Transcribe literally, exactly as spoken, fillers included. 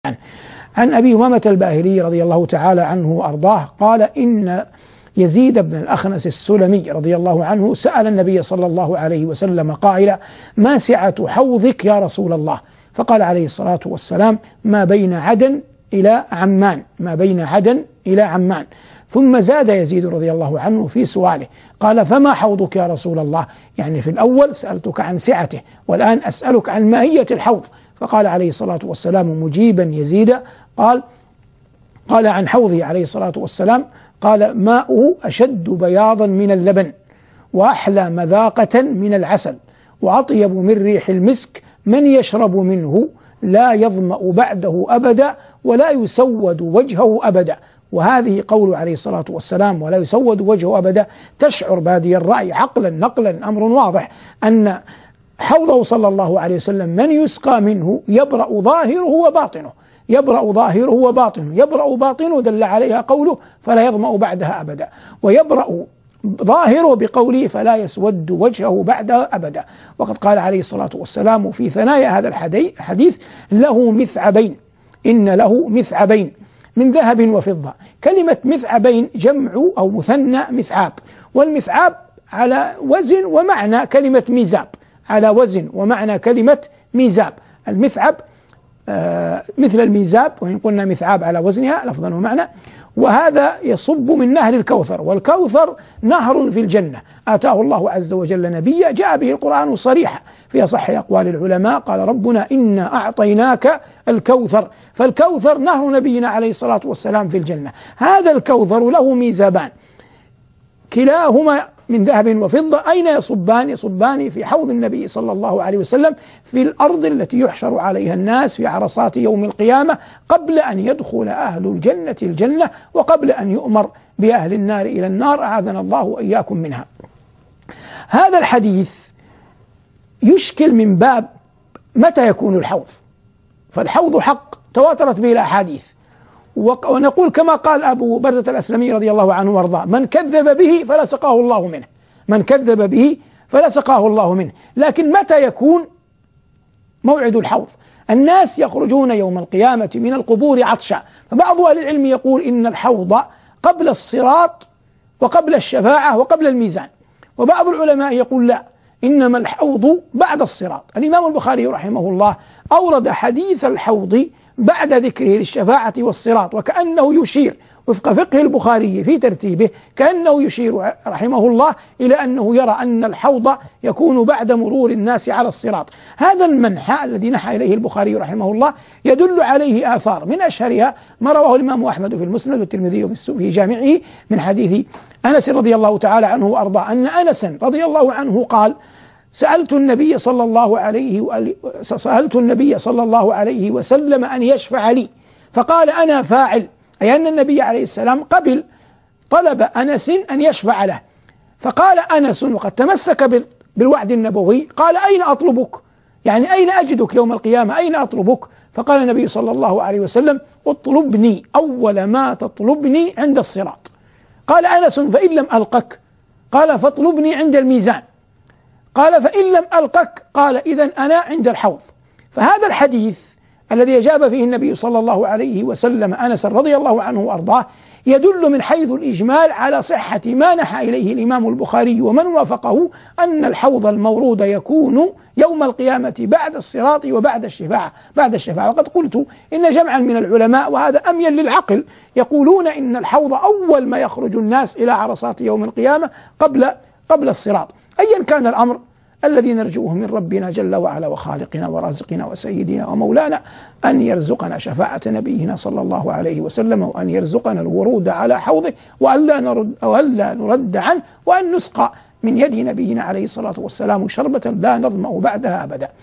عن أبي أمامة الباهلي رضي الله تعالى عنه وأرضاه قال إن يزيد بن الأخنس السلمي رضي الله عنه سأل النبي صلى الله عليه وسلم قائلا: ما سعة حوضك يا رسول الله؟ فقال عليه الصلاة والسلام: ما بين عدن إلى عمان، ما بين عدن إلى عمان. ثم زاد يزيد رضي الله عنه في سؤاله قال: فما حوضك يا رسول الله؟ يعني في الأول سألتك عن سعته، والآن أسألك عن ماهية الحوض. فقال عليه الصلاة والسلام مجيبا يزيد قال قال عن حوضه عليه الصلاة والسلام قال: ماؤه أشد بياضا من اللبن، وأحلى مذاقة من العسل، وأطيب من ريح المسك، من يشرب منه لا يظمأ بعده أبدا ولا يسود وجهه أبدا. وهذه قول عليه الصلاة والسلام ولا يسود وجهه أبدا تشعر بادي الرأي عقلا نقلا أمر واضح أن حوضه صلى الله عليه وسلم من يسقى منه يبرأ ظاهره وباطنه، يبرأ ظاهره وباطنه، يبرأ باطنه دل عليها قوله فلا يظمأ بعدها أبدا، ويبرأ ظاهره بقوله فلا يسود وجهه بعدها أبدا. وقد قال عليه الصلاة والسلام في ثنايا هذا الحديث: له مثعبين، إن له مثعبين من ذهب وفضة. كلمة مثعبين جمع أو مثنى مثعاب، والمثعاب على وزن ومعنى كلمة ميزاب، على وزن ومعنى كلمة ميزاب. المثعب آه مثل الميزاب، وإن قلنا مثعاب على وزنها لفظا ومعنى. وهذا يصب من نهر الكوثر، والكوثر نهر في الجنة آتاه الله عز وجل نبيا جاء به القرآن صريحا في أصح أقوال العلماء، قال ربنا إنا أعطيناك الكوثر، فالكوثر نهر نبينا عليه الصلاة والسلام في الجنة. هذا الكوثر له ميزابان كلاهما من ذهب وفضة، أين يصبان؟ يصبان في حوض النبي صلى الله عليه وسلم في الأرض التي يحشر عليها الناس في عرصات يوم القيامة قبل أن يدخل أهل الجنة الجنة، وقبل أن يؤمر بأهل النار إلى النار، أعاذنا الله وإياكم منها. هذا الحديث يشكل من باب متى يكون الحوض؟ فالحوض حق تواترت به الأحاديث، ونقول كما قال أبو برزة الأسلمي رضي الله عنه وارضاه: من كذب به فلا سقاه الله منه، من كذب به فلا سقاه الله منه. لكن متى يكون موعد الحوض؟ الناس يخرجون يوم القيامة من القبور عطشا، فبعض أهل العلم يقول إن الحوض قبل الصراط وقبل الشفاعة وقبل الميزان، وبعض العلماء يقول لا، إنما الحوض بعد الصراط. الإمام البخاري رحمه الله أورد حديث الحوض بعد ذكره للشفاعة والصراط، وكأنه يشير وفق فقه البخاري في ترتيبه، كأنه يشير رحمه الله إلى أنه يرى أن الحوض يكون بعد مرور الناس على الصراط. هذا المنحى الذي نحى إليه البخاري رحمه الله يدل عليه آثار، من أشهرها ما رواه الإمام أحمد في المسند والترمذي في جامعه من حديث أنس رضي الله تعالى عنه وأرضاه أن أنس رضي الله عنه قال: سألت النبي صلى الله عليه سألت النبي صلى الله عليه وسلم أن يشفع لي، فقال: أنا فاعل، أي أن النبي عليه السلام قبل طلب أنس أن يشفع له. فقال أنس وقد تمسك بالوعد النبوي، قال: أين أطلبك؟ يعني أين أجدك يوم القيامة؟ أين أطلبك؟ فقال النبي صلى الله عليه وسلم: اطلبني أول ما تطلبني عند الصراط. قال أنس: فإن لم ألقك؟ قال: فاطلبني عند الميزان. قال: فإن لم ألقك؟ قال: إذن أنا عند الحوض. فهذا الحديث الذي أجاب فيه النبي صلى الله عليه وسلم أنس رضي الله عنه وأرضاه يدل من حيث الإجمال على صحة ما نحى إليه الإمام البخاري ومن وافقه، أن الحوض المورود يكون يوم القيامة بعد الصراط وبعد الشفاعة بعد الشفاعة وقد قلت إن جمعا من العلماء، وهذا أميل للعقل، يقولون إن الحوض أول ما يخرج الناس إلى عرصات يوم القيامة قبل قبل الصراط. أيا كان الأمر، الذي نرجوه من ربنا جل وعلا وخالقنا ورازقنا وسيدنا ومولانا أن يرزقنا شفاعة نبينا صلى الله عليه وسلم، وأن يرزقنا الورود على حوضه، وألا نرد, وألا نرد عنه، وأن نسقى من يد نبينا عليه الصلاة والسلام شربة لا نظمأ بعدها أبدا.